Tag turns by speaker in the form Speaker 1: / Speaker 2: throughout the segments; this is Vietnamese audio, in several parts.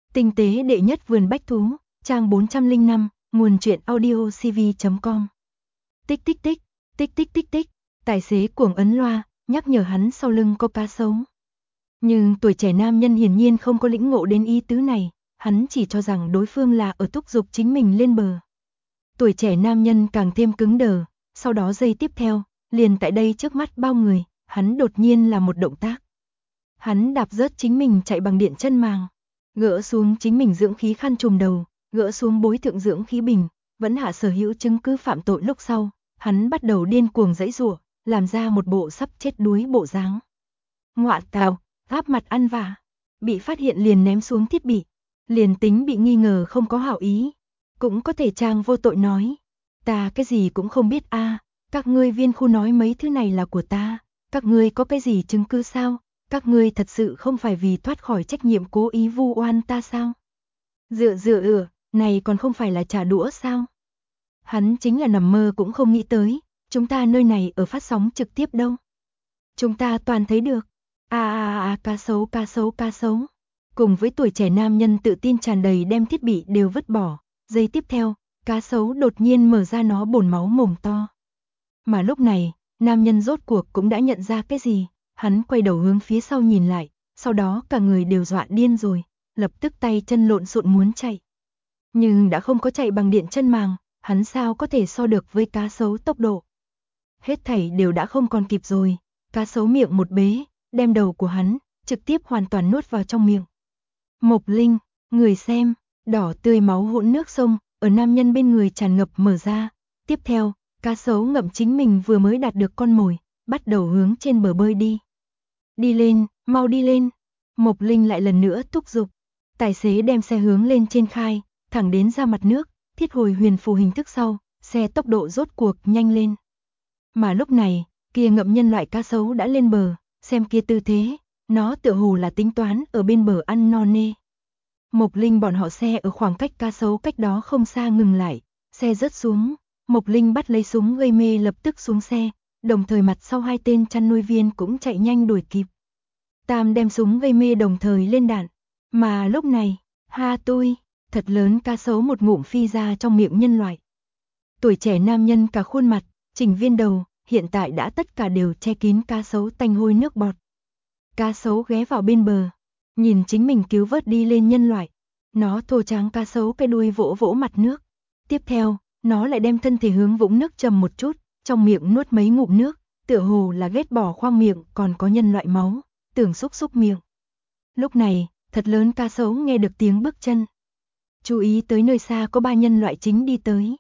Speaker 1: Tinh tế đệ nhất vườn bách thú, trang 405, nguồn truyện audio cv.com. Tích tích tích, tích tích tích tích, tài xế cuồng ấn loa, nhắc nhở hắn sau lưng có cá sấu. Nhưng tuổi trẻ nam nhân hiển nhiên không có lĩnh ngộ đến ý tứ này, hắn chỉ cho rằng đối phương là ở thúc giục chính mình lên bờ. Tuổi trẻ nam nhân càng thêm cứng đờ, sau đó giây tiếp theo, liền tại đây trước mắt bao người, hắn đột nhiên là một động tác. Hắn đạp rớt chính mình chạy bằng điện chân màng, gỡ xuống chính mình dưỡng khí khăn trùm đầu, gỡ xuống bối thượng dưỡng khí bình, vẫn hạ sở hữu chứng cứ phạm tội lúc sau, hắn bắt đầu điên cuồng giãy giụa, làm ra một bộ sắp chết đuối bộ dáng. Ngọa tào, áp mặt ăn vạ, bị phát hiện liền ném xuống thiết bị, liền tính bị nghi ngờ không có hảo ý, cũng có thể trang vô tội nói, ta cái gì cũng không biết a, các ngươi viên khu nói mấy thứ này là của ta, các ngươi có cái gì chứng cứ sao? Các ngươi thật sự không phải vì thoát khỏi trách nhiệm cố ý vu oan ta sao? Dựa, này còn không phải là trả đũa sao? Hắn chính là nằm mơ cũng không nghĩ tới, chúng ta nơi này ở phát sóng trực tiếp đâu. Chúng ta toàn thấy được. Cá sấu. Cùng với tuổi trẻ nam nhân tự tin tràn đầy đem thiết bị đều vứt bỏ, giây tiếp theo, cá sấu đột nhiên mở ra nó bồn máu mồm to. Mà lúc này, nam nhân rốt cuộc cũng đã nhận ra cái gì. Hắn quay đầu hướng phía sau nhìn lại, sau đó cả người đều dọa điên rồi, lập tức tay chân lộn xộn muốn chạy. Nhưng đã không có chạy bằng điện chân màng, hắn sao có thể so được với cá sấu tốc độ. Hết thảy đều đã không còn kịp rồi, cá sấu miệng một bế, đem đầu của hắn, trực tiếp hoàn toàn nuốt vào trong miệng. Mộc Linh, người xem, đỏ tươi máu hỗn nước sông, ở nam nhân bên người tràn ngập mở ra. Tiếp theo, cá sấu ngậm chính mình vừa mới đạt được con mồi, bắt đầu hướng trên bờ bơi đi. Đi lên, mau đi lên. Mộc Linh lại lần nữa thúc giục. Tài xế đem xe hướng lên trên khai, thẳng đến ra mặt nước, thiết hồi huyền phù hình thức sau, xe tốc độ rốt cuộc nhanh lên. Mà lúc này, kia ngậm nhân loại cá sấu đã lên bờ, xem kia tư thế, nó tựa hồ là tính toán ở bên bờ ăn no nê. Mộc Linh bọn họ xe ở khoảng cách cá sấu cách đó không xa ngừng lại, xe rớt xuống, Mộc Linh bắt lấy súng gây mê lập tức xuống xe. Đồng thời mặt sau hai tên chăn nuôi viên cũng chạy nhanh đuổi kịp. Tam đem súng gây mê đồng thời lên đạn. Mà lúc này, thật lớn cá sấu một ngụm phi ra trong miệng nhân loại. Tuổi trẻ nam nhân cả khuôn mặt, chỉnh viên đầu, hiện tại đã tất cả đều che kín cá sấu tanh hôi nước bọt. Cá sấu ghé vào bên bờ, nhìn chính mình cứu vớt đi lên nhân loại. Nó thô tráng cá sấu cái đuôi vỗ vỗ mặt nước. Tiếp theo, nó lại đem thân thể hướng vũng nước chầm một chút. Trong miệng nuốt mấy ngụm nước, tựa hồ là ghét bỏ khoang miệng còn có nhân loại máu, tưởng xúc miệng. Lúc này, thật lớn cá sấu nghe được tiếng bước chân. Chú ý tới nơi xa có ba nhân loại chính đi tới.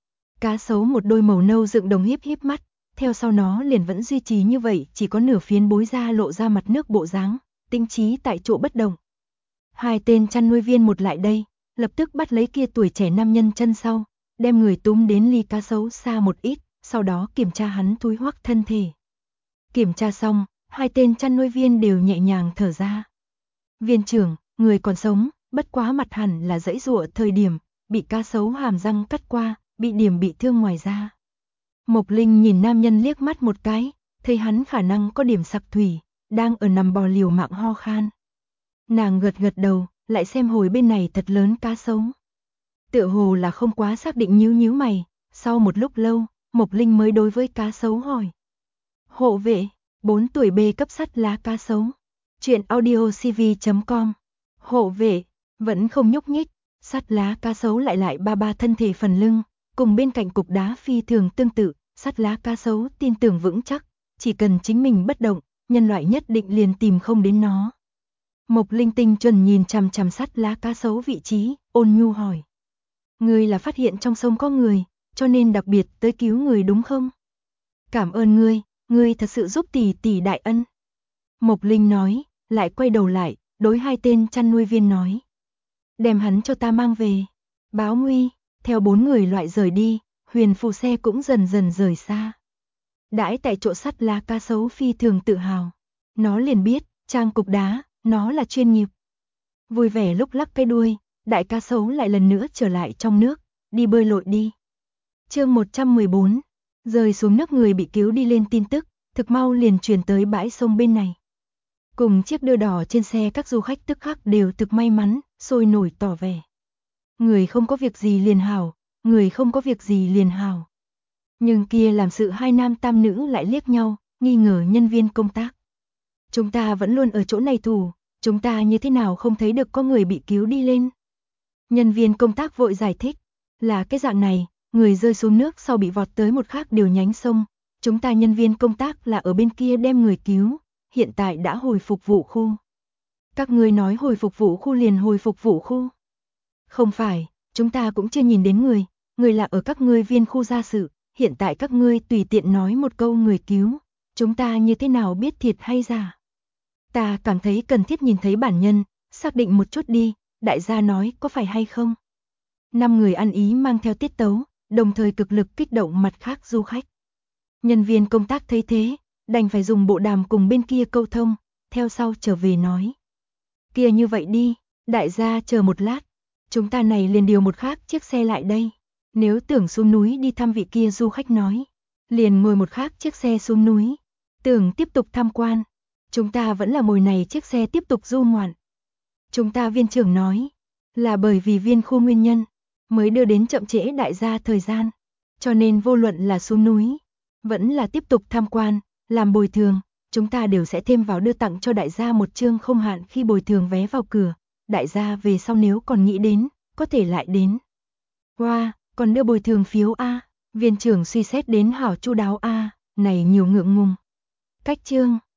Speaker 1: Cá sấu một đôi màu nâu dựng đồng híp mắt, theo sau nó liền vẫn duy trì như vậy, chỉ có nửa phiến bối da lộ ra mặt nước bộ dáng, tinh trí tại chỗ bất động. Hai tên chăn nuôi viên một lại đây, lập tức bắt lấy kia tuổi trẻ nam nhân chân sau, đem người túm đến ly cá sấu xa một ít. Sau đó kiểm tra hắn thúi hoắc thân thể. Kiểm tra xong, hai tên chăn nuôi viên đều nhẹ nhàng thở ra. Viên trưởng, người còn sống, bất quá mặt hẳn là giãy giụa thời điểm, bị cá sấu hàm răng cắt qua, bị điểm bị thương ngoài da. Mộc Linh nhìn nam nhân liếc mắt một cái, thấy hắn khả năng có điểm sặc thủy, đang ở nằm bò liều mạng ho khan. Nàng gật đầu, lại xem hồi bên này thật lớn cá sấu. Tựa hồ là không quá xác định nhíu mày, sau một lúc lâu, Mộc Linh mới đối với cá sấu hỏi. Hộ vệ, 4 tuổi B cấp sắt lá cá sấu. Chuyện audio cv.com. Hộ vệ, vẫn không nhúc nhích, sắt lá cá sấu lại ba thân thể phần lưng, cùng bên cạnh cục đá phi thường tương tự, sắt lá cá sấu tin tưởng vững chắc, chỉ cần chính mình bất động, nhân loại nhất định liền tìm không đến nó. Mộc Linh tinh chuẩn nhìn chằm chằm sắt lá cá sấu vị trí, ôn nhu hỏi. Ngươi là phát hiện trong sông có người, cho nên đặc biệt tới cứu người đúng không? Cảm ơn ngươi thật sự giúp tỷ đại ân. Mộc Linh nói, lại quay đầu lại, đối hai tên chăn nuôi viên nói. Đem hắn cho ta mang về. Báo nguy, theo 4 người loại rời đi, huyền phù xe cũng dần rời xa. Đãi tại chỗ sắt lá cá sấu phi thường tự hào. Nó liền biết, trang cục đá, nó là chuyên nghiệp. Vui vẻ lúc lắc cái đuôi, đại cá sấu lại lần nữa trở lại trong nước, đi bơi lội đi. Chương 114, rơi xuống nước người bị cứu đi lên tin tức, thực mau liền truyền tới bãi sông bên này. Cùng chiếc đưa đỏ trên xe các du khách tức khắc đều thực may mắn, sôi nổi tỏ vẻ. Người không có việc gì liền hảo, người không có việc gì liền hảo. Nhưng kia làm sự hai nam tam nữ lại liếc nhau, nghi ngờ nhân viên công tác. Chúng ta vẫn luôn ở chỗ này thủ, chúng ta như thế nào không thấy được có người bị cứu đi lên. Nhân viên công tác vội giải thích, là cái dạng này, người rơi xuống nước sau bị vọt tới một khác điều nhánh sông. Chúng ta nhân viên công tác là ở bên kia đem người cứu, hiện tại đã hồi phục vụ khu. Các ngươi nói hồi phục vụ khu liền hồi phục vụ khu. Không phải, chúng ta cũng chưa nhìn đến người là ở các ngươi viên khu gia sự, hiện tại các ngươi tùy tiện nói một câu người cứu, chúng ta như thế nào biết thiệt hay giả. Ta cảm thấy cần thiết nhìn thấy bản nhân, xác định một chút đi, đại gia nói có phải hay không. 5 người ăn ý mang theo tiết tấu, đồng thời cực lực kích động mặt khác du khách. Nhân viên công tác thấy thế, đành phải dùng bộ đàm cùng bên kia câu thông, theo sau trở về nói. Kia như vậy đi, đại gia chờ một lát, chúng ta này liền điều một khác chiếc xe lại đây. Nếu tưởng xuống núi đi thăm vị kia du khách nói, liền ngồi một khác chiếc xe xuống núi. Tưởng tiếp tục tham quan, chúng ta vẫn là ngồi này chiếc xe tiếp tục du ngoạn. Chúng ta viên trưởng nói, là bởi vì viên khu nguyên nhân, mới đưa đến chậm trễ đại gia thời gian. Cho nên vô luận là xuống núi, vẫn là tiếp tục tham quan, làm bồi thường, chúng ta đều sẽ thêm vào đưa tặng cho đại gia một chương không hạn khi bồi thường vé vào cửa. Đại gia về sau nếu còn nghĩ đến, có thể lại đến. Wow, còn đưa bồi thường phiếu A, viên trưởng suy xét đến hảo chu đáo A, này nhiều ngượng ngùng. Cách chương